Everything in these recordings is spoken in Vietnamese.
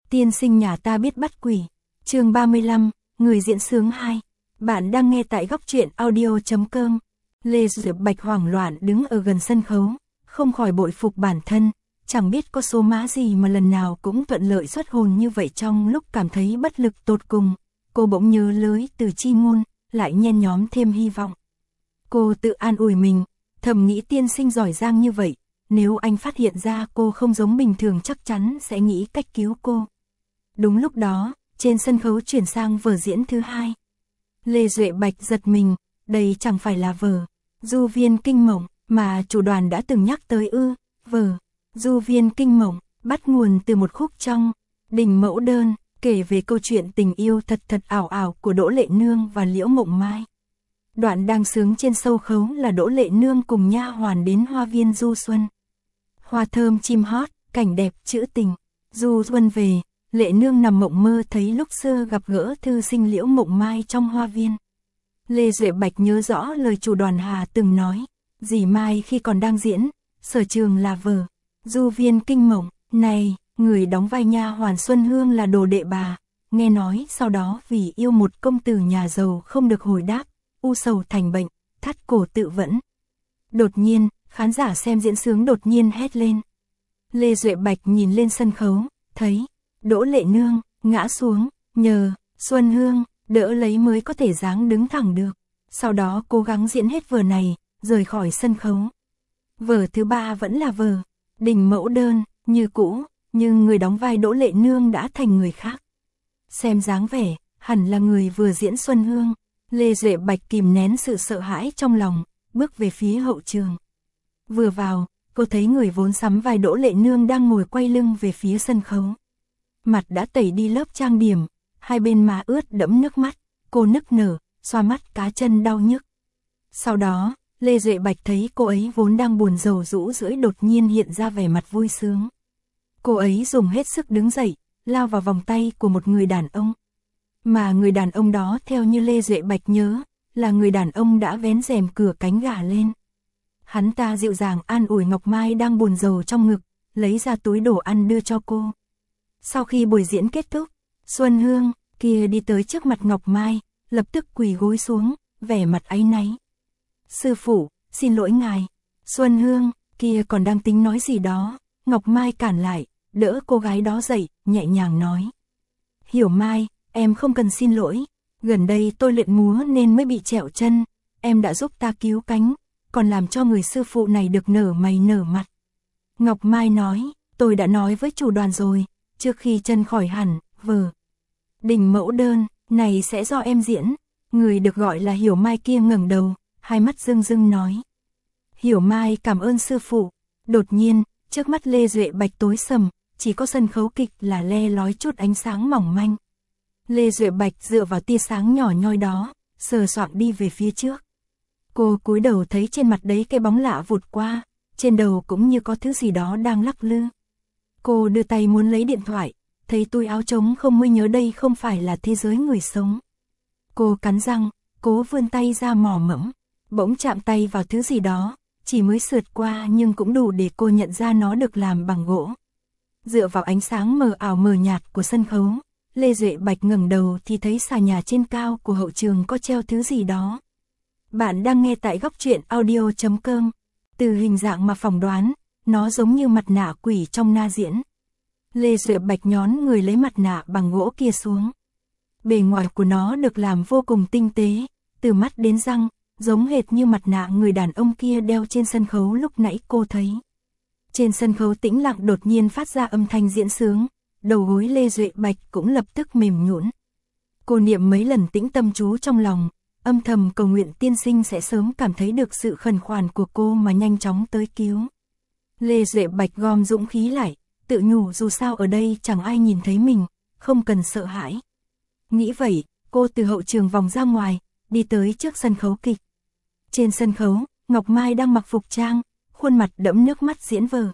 Tiên sinh nhà ta biết bắt quỷ. Chương 35, người diễn sướng 2. Bạn đang nghe tại góc truyện audio.com. Lê Duệ Bạch hoảng loạn đứng ở gần sân khấu, không khỏi bội phục bản thân, chẳng biết có số má gì mà lần nào cũng thuận lợi xuất hồn như vậy. Trong lúc cảm thấy bất lực tột cùng, cô bỗng nhớ lới từ chi ngôn, lại nhen nhóm thêm hy vọng. Cô tự an ủi mình, thầm nghĩ tiên sinh giỏi giang như vậy, nếu anh phát hiện ra cô không giống bình thường chắc chắn sẽ nghĩ cách cứu cô. Đúng lúc đó, trên sân khấu chuyển sang vở diễn thứ hai. Lê Duệ Bạch giật mình, đây chẳng phải là vở Du Viên Kinh Mộng mà chủ đoàn đã từng nhắc tới ư? Vở Du Viên Kinh Mộng bắt nguồn từ một khúc trong Đình Mẫu Đơn, kể về câu chuyện tình yêu thật thật ảo ảo của Đỗ Lệ Nương và Liễu Mộng Mai. Đoạn đang sướng trên sâu khấu là Đỗ Lệ Nương cùng nha hoàn đến hoa viên du xuân. Hoa thơm chim hót, cảnh đẹp trữ tình. Du xuân về, Lệ Nương nằm mộng mơ thấy lúc xưa gặp gỡ thư sinh Liễu Mộng Mai trong hoa viên. Lê Duệ Bạch nhớ rõ lời chủ đoàn Hà từng nói, dì Mai khi còn đang diễn, sở trường là vở Du Viên Kinh Mộng. Này, người đóng vai nha hoàn Xuân Hương là đồ đệ bà, nghe nói sau đó vì yêu một công tử nhà giàu không được hồi đáp, u sầu thành bệnh, thắt cổ tự vẫn. Đột nhiên, khán giả xem diễn sướng đột nhiên hét lên. Lê Duệ Bạch nhìn lên sân khấu, thấy Đỗ Lệ Nương ngã xuống, nhờ Xuân Hương đỡ lấy mới có thể dáng đứng thẳng được. Sau đó cố gắng diễn hết vở này, rời khỏi sân khấu. Vở thứ ba vẫn là vở Đình Mẫu Đơn, như cũ, nhưng người đóng vai Đỗ Lệ Nương đã thành người khác. Xem dáng vẻ, hẳn là người vừa diễn Xuân Hương. Lê Duệ Bạch kìm nén sự sợ hãi trong lòng, bước về phía hậu trường. Vừa vào, cô thấy người vốn sắm vai Đỗ Lệ Nương đang ngồi quay lưng về phía sân khấu. Mặt đã tẩy đi lớp trang điểm, hai bên má ướt đẫm nước mắt, cô nức nở, xoa mắt cá chân đau nhức. Sau đó, Lê Duệ Bạch thấy cô ấy vốn đang buồn rầu rũ rượi đột nhiên hiện ra vẻ mặt vui sướng. Cô ấy dùng hết sức đứng dậy, lao vào vòng tay của một người đàn ông. Mà người đàn ông đó theo như Lê Duệ Bạch nhớ, là người đàn ông đã vén rèm cửa cánh gà lên. Hắn ta dịu dàng an ủi Ngọc Mai đang buồn rầu trong ngực, lấy ra túi đồ ăn đưa cho cô. Sau khi buổi diễn kết thúc, Xuân Hương kia đi tới trước mặt Ngọc Mai, lập tức quỳ gối xuống, vẻ mặt áy náy. Sư phụ, xin lỗi ngài. Xuân Hương kia còn đang tính nói gì đó, Ngọc Mai cản lại, đỡ cô gái đó dậy, nhẹ nhàng nói. Hiểu Mai, em không cần xin lỗi, gần đây tôi luyện múa nên mới bị trẹo chân, em đã giúp ta cứu cánh, còn làm cho người sư phụ này được nở mày nở mặt. Ngọc Mai nói, tôi đã nói với chủ đoàn rồi, trước khi chân khỏi hẳn, vở Đình Mẫu Đơn này sẽ do em diễn. Người được gọi là Hiểu Mai kia ngẩng đầu, hai mắt rưng rưng nói. Hiểu Mai cảm ơn sư phụ. Đột nhiên, trước mắt Lê Duệ Bạch tối sầm, chỉ có sân khấu kịch là le lói chút ánh sáng mỏng manh. Lê Duệ Bạch dựa vào tia sáng nhỏ nhoi đó, sờ soạng đi về phía trước. Cô cúi đầu thấy trên mặt đấy cái bóng lạ vụt qua, trên đầu cũng như có thứ gì đó đang lắc lư. Cô đưa tay muốn lấy điện thoại, thấy túi áo trống không mới nhớ đây không phải là thế giới người sống. Cô cắn răng, cố vươn tay ra mò mẫm, bỗng chạm tay vào thứ gì đó, chỉ mới sượt qua nhưng cũng đủ để cô nhận ra nó được làm bằng gỗ. Dựa vào ánh sáng mờ ảo mờ nhạt của sân khấu, Lê Duệ Bạch ngẩng đầu thì thấy xà nhà trên cao của hậu trường có treo thứ gì đó. Bạn đang nghe tại góc truyện audio.com. Từ hình dạng mà phỏng đoán, nó giống như mặt nạ quỷ trong na diễn. Lê Duệ Bạch nhón người lấy mặt nạ bằng gỗ kia xuống. Bề ngoài của nó được làm vô cùng tinh tế, từ mắt đến răng, giống hệt như mặt nạ người đàn ông kia đeo trên sân khấu lúc nãy cô thấy. Trên sân khấu tĩnh lặng đột nhiên phát ra âm thanh diễn sướng, đầu gối Lê Duệ Bạch cũng lập tức mềm nhũn. Cô niệm mấy lần tĩnh tâm chú trong lòng, âm thầm cầu nguyện tiên sinh sẽ sớm cảm thấy được sự khẩn khoản của cô mà nhanh chóng tới cứu. Lê Duệ Bạch gom dũng khí lại, tự nhủ dù sao ở đây chẳng ai nhìn thấy mình, không cần sợ hãi. Nghĩ vậy, cô từ hậu trường vòng ra ngoài, đi tới trước sân khấu kịch. Trên sân khấu, Ngọc Mai đang mặc phục trang, khuôn mặt đẫm nước mắt diễn vở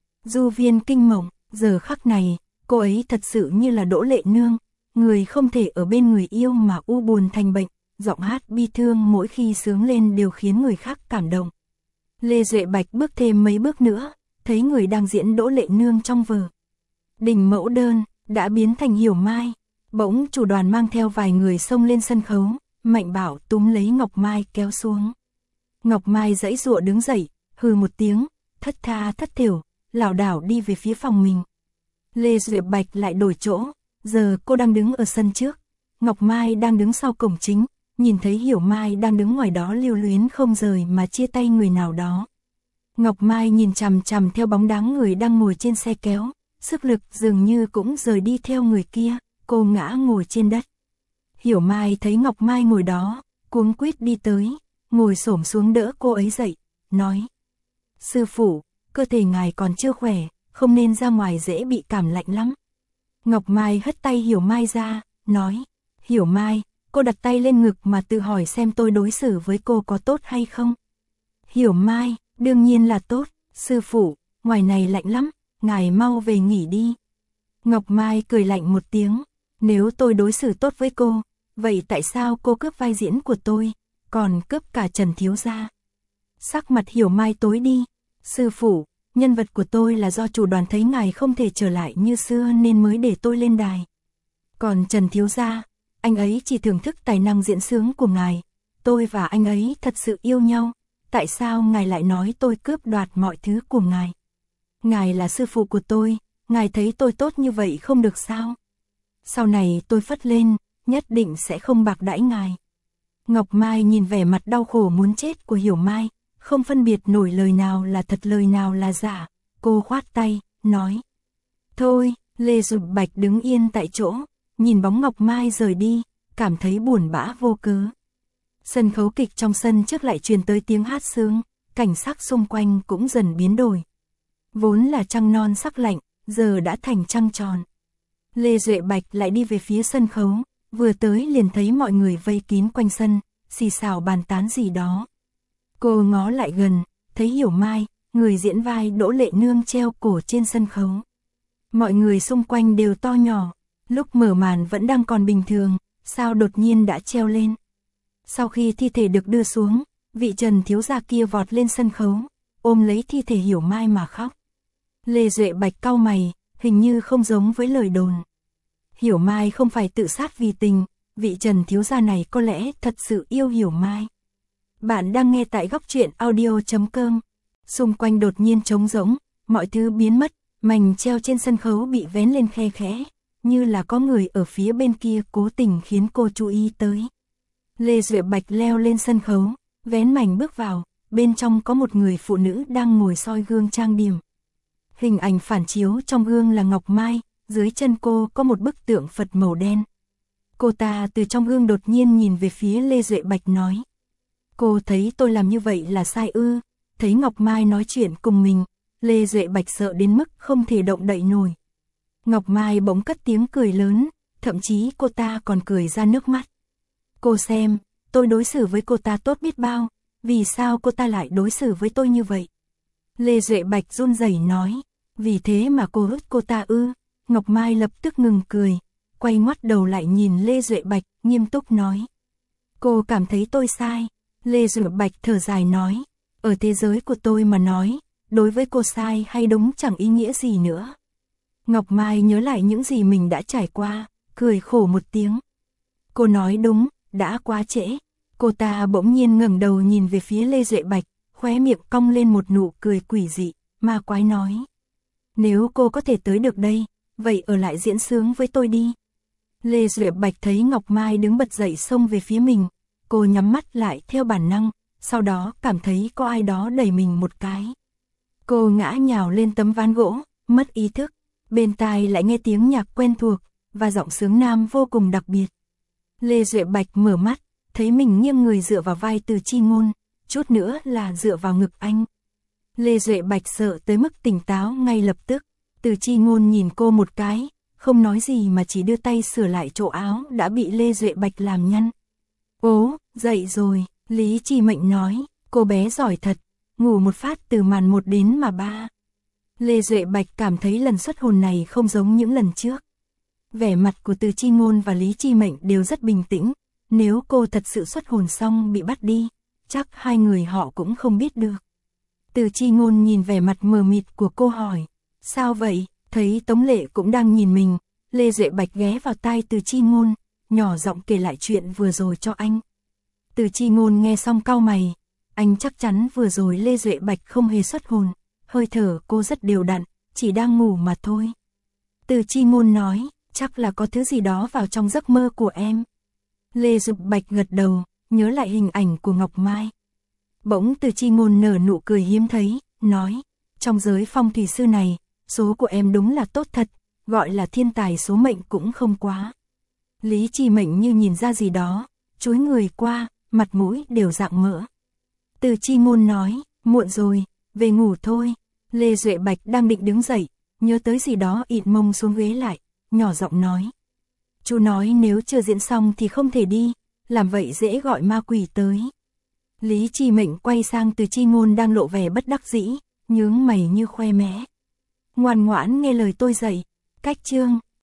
Du Viên Kinh Mộng. Giờ khắc này, cô ấy thật sự như là Đỗ Lệ Nương, người không thể ở bên người yêu mà u buồn thành bệnh, giọng hát bi thương mỗi khi sướng lên đều khiến người khác cảm động. Lê Duệ Bạch bước thêm mấy bước nữa, thấy người đang diễn Đỗ Lệ Nương trong vở Đình Mẫu Đơn, đã biến thành Hiểu Mai. Bỗng chủ đoàn mang theo vài người xông lên sân khấu, Mạnh Bảo túm lấy Ngọc Mai kéo xuống. Ngọc Mai giãy giụa đứng dậy, hừ một tiếng, thất tha thất thểu, lảo đảo đi về phía phòng mình. Lê Duệ Bạch lại đổi chỗ, giờ cô đang đứng ở sân trước, Ngọc Mai đang đứng sau cổng chính, nhìn thấy Hiểu Mai đang đứng ngoài đó lưu luyến không rời mà chia tay người nào đó. Ngọc Mai nhìn chằm chằm theo bóng dáng người đang ngồi trên xe kéo, sức lực dường như cũng rời đi theo người kia, cô ngã ngồi trên đất. Hiểu Mai thấy Ngọc Mai ngồi đó, cuống quýt đi tới, ngồi xổm xuống đỡ cô ấy dậy, nói: "Sư phụ, cơ thể ngài còn chưa khỏe, không nên ra ngoài dễ bị cảm lạnh lắm." Ngọc Mai hất tay Hiểu Mai ra, nói: "Hiểu Mai, cô đặt tay lên ngực mà tự hỏi xem tôi đối xử với cô có tốt hay không?" Hiểu Mai: "Đương nhiên là tốt, sư phụ, ngoài này lạnh lắm, ngài mau về nghỉ đi." Ngọc Mai cười lạnh một tiếng: "Nếu tôi đối xử tốt với cô, vậy tại sao cô cướp vai diễn của tôi, còn cướp cả Trần thiếu gia?" Sắc mặt Hiểu Mai tối đi: "Sư phụ, nhân vật của tôi là do chủ đoàn thấy ngài không thể trở lại như xưa nên mới để tôi lên đài. Còn Trần thiếu gia, anh ấy chỉ thưởng thức tài năng diễn sướng của ngài, tôi và anh ấy thật sự yêu nhau, tại sao ngài lại nói tôi cướp đoạt mọi thứ của ngài? Ngài là sư phụ của tôi, ngài thấy tôi tốt như vậy không được sao? Sau này tôi phất lên, nhất định sẽ không bạc đãi ngài." Ngọc Mai nhìn vẻ mặt đau khổ muốn chết của Hiểu Mai, không phân biệt nổi lời nào là thật lời nào là giả, cô khoát tay, nói: "Thôi." Lê Dục Bạch đứng yên tại chỗ, nhìn bóng Ngọc Mai rời đi, cảm thấy buồn bã vô cớ. Sân khấu kịch trong sân trước lại truyền tới tiếng hát sướng, cảnh sắc xung quanh cũng dần biến đổi. Vốn là trăng non sắc lạnh, giờ đã thành trăng tròn. Lê Duệ Bạch lại đi về phía sân khấu, vừa tới liền thấy mọi người vây kín quanh sân, xì xào bàn tán gì đó. Cô ngó lại gần, thấy Hiểu Mai, người diễn vai Đỗ Lệ Nương treo cổ trên sân khấu. Mọi người xung quanh đều to nhỏ, lúc mở màn vẫn đang còn bình thường, sao đột nhiên đã treo lên. Sau khi thi thể được đưa xuống, vị Trần thiếu gia kia vọt lên sân khấu, ôm lấy thi thể Hiểu Mai mà khóc. Lê Duệ Bạch cau mày, hình như không giống với lời đồn. Hiểu Mai không phải tự sát vì tình, vị Trần thiếu gia này có lẽ thật sự yêu Hiểu Mai. Bạn đang nghe tại góc truyện audio.com. Xung quanh đột nhiên trống rỗng, mọi thứ biến mất, mảnh treo trên sân khấu bị vén lên khe khẽ, như là có người ở phía bên kia cố tình khiến cô chú ý tới. Lê Duệ Bạch leo lên sân khấu, vén mảnh bước vào, bên trong có một người phụ nữ đang ngồi soi gương trang điểm. Hình ảnh phản chiếu trong gương là Ngọc Mai, dưới chân cô có một bức tượng Phật màu đen. Cô ta từ trong gương đột nhiên nhìn về phía Lê Duệ Bạch nói: "Cô thấy tôi làm như vậy là sai ư?" Thấy Ngọc Mai nói chuyện cùng mình, Lê Duệ Bạch sợ đến mức không thể động đậy nổi. Ngọc Mai bỗng cất tiếng cười lớn, thậm chí cô ta còn cười ra nước mắt. "Cô xem, tôi đối xử với cô ta tốt biết bao, vì sao cô ta lại đối xử với tôi như vậy?" Lê Duệ Bạch run rẩy nói: "Vì thế mà cô hứt cô ta ư?" Ngọc Mai lập tức ngừng cười, quay ngoắt đầu lại nhìn Lê Duệ Bạch, nghiêm túc nói: "Cô cảm thấy tôi sai?" Lê Duệ Bạch thở dài nói: "Ở thế giới của tôi mà nói, đối với cô sai hay đúng chẳng ý nghĩa gì nữa." Ngọc Mai nhớ lại những gì mình đã trải qua, cười khổ một tiếng. Cô nói đúng, đã quá trễ. Cô ta bỗng nhiên ngẩng đầu nhìn về phía Lê Duệ Bạch, khóe miệng cong lên một nụ cười quỷ dị, ma quái nói: "Nếu cô có thể tới được đây, vậy ở lại diễn sướng với tôi đi." Lê Duệ Bạch thấy Ngọc Mai đứng bật dậy xông về phía mình, cô nhắm mắt lại theo bản năng, sau đó cảm thấy có ai đó đẩy mình một cái. Cô ngã nhào lên tấm ván gỗ, mất ý thức, bên tai lại nghe tiếng nhạc quen thuộc, và giọng sướng nam vô cùng đặc biệt. Lê Duệ Bạch mở mắt, thấy mình nghiêng người dựa vào vai Từ Chi Ngôn, chút nữa là dựa vào ngực anh. Lê Duệ Bạch sợ tới mức tỉnh táo ngay lập tức, Từ Chi Ngôn nhìn cô một cái, không nói gì mà chỉ đưa tay sửa lại chỗ áo đã bị Lê Duệ Bạch làm nhăn. "Ố, dậy rồi." Lý Chi Mệnh nói, "Cô bé giỏi thật, ngủ một phát từ màn 1 đến mà 3. Lê Duệ Bạch cảm thấy lần xuất hồn này không giống những lần trước. Vẻ mặt của Từ Chi Ngôn và Lý Chi Mệnh đều rất bình tĩnh, nếu cô thật sự xuất hồn xong bị bắt đi, chắc hai người họ cũng không biết được. Từ Chi Ngôn nhìn vẻ mặt mờ mịt của cô hỏi, "Sao vậy?" Thấy Tống Lệ cũng đang nhìn mình, Lê Duệ Bạch ghé vào tai Từ Chi Ngôn, nhỏ giọng kể lại chuyện vừa rồi cho anh. Từ Chi Ngôn nghe xong cau mày, anh chắc chắn vừa rồi Lê Duệ Bạch không hề xuất hồn, hơi thở cô rất đều đặn, chỉ đang ngủ mà thôi. Từ Chi Ngôn nói, chắc là có thứ gì đó vào trong giấc mơ của em. Lê Duệ Bạch gật đầu, nhớ lại hình ảnh của Ngọc Mai. Bỗng Từ Chi Ngôn nở nụ cười hiếm thấy, nói, trong giới phong thủy sư này, số của em đúng là tốt thật, gọi là thiên tài số mệnh cũng không quá. Lý Chi Mệnh như nhìn ra gì đó, chúi người qua, mặt mũi đều rạng mỡ. Từ Chi Ngôn nói, muộn rồi, về ngủ thôi. Lê Duệ Bạch đang định đứng dậy, nhớ tới gì đó ịt mông xuống ghế lại, nhỏ giọng nói. Chú nói nếu chưa diễn xong thì không thể đi, làm vậy dễ gọi ma quỷ tới. Lý Chi Mệnh quay sang Từ Chi Ngôn đang lộ vẻ bất đắc dĩ, nhướng mày như khoe mẽ. Ngoan ngoãn nghe lời tôi dạy, cách chương.